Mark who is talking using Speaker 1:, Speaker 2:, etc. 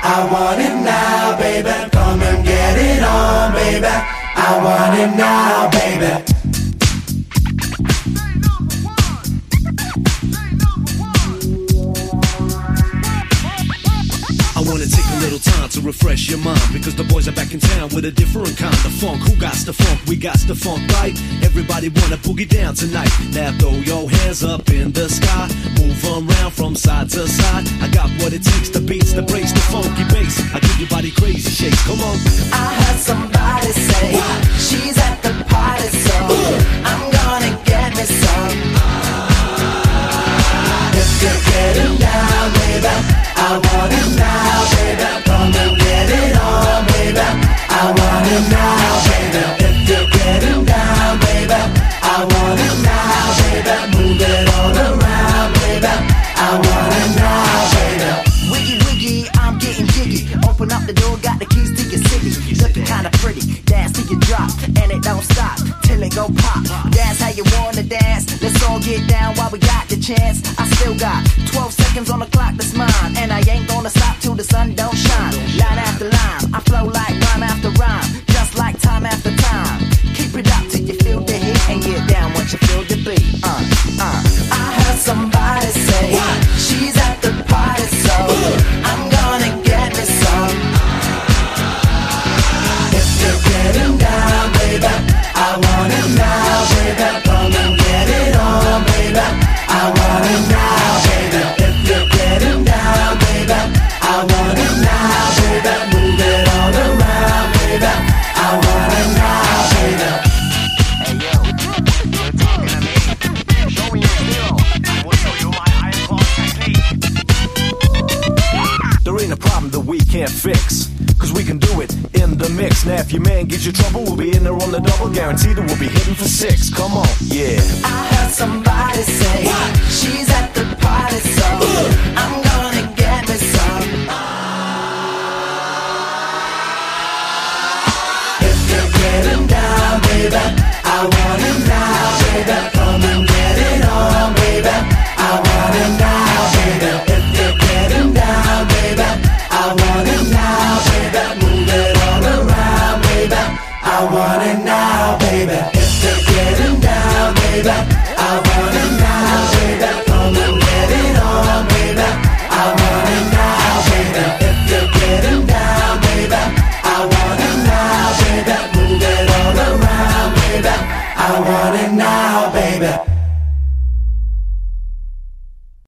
Speaker 1: I want it now, baby. Come and get it on, baby. I want it now, baby.
Speaker 2: I wanna take a little time to refresh your mind, because the boys are back in town with a different kind of funk. Who got the funk? We got the funk, right? Everybody wanna boogie down tonight. Now throw your hands up in the sky, move around from side to side. I got what it takes, the beats, the breaks, the funky bass. I give your body crazy shakes, come on.
Speaker 1: I heard somebody say she's at the party, so I'm gonna get me some. If you're getting down, baby, I want it now, baby. Come and get it on, baby. I want it now, baby. If you're getting down, baby, I want it now, baby. Move it all around, baby. I want it now, baby.
Speaker 3: Wiggy, wiggy, I'm getting jiggy. Open up the door, got the keys to your city. Looking kinda pretty, dance till you drop, and it don't stop till it go pop. That's how you wanna dance. Let's all get down while we got the chance. I still got 12 seconds on the clock, that's mine, and I ain't gonna stop till the sun don't shine. Line after line, I flow like rhyme after rhyme, just like time after time. Keep it up till you feel the heat, and get down once you feel the beat.
Speaker 1: I heard somebody say she's at the party, so I'm gonna get me some. If you're getting down, baby, I want it now, baby. Come and get it on, baby. I want it now, baby. If you're getting down, baby, I want it now, baby. Move it all around, baby. I want it now, baby.
Speaker 4: Hey yo, you're talking to me. Show me your skill. I will show you my iron claw technique.
Speaker 5: There ain't a problem that we can't fix, cause we can do it in the mix. Now if your man gives you trouble, we'll be in there on the double. Guaranteed that we'll be hitting for 6. Come on, yeah.
Speaker 1: I heard somebody say she's at the party,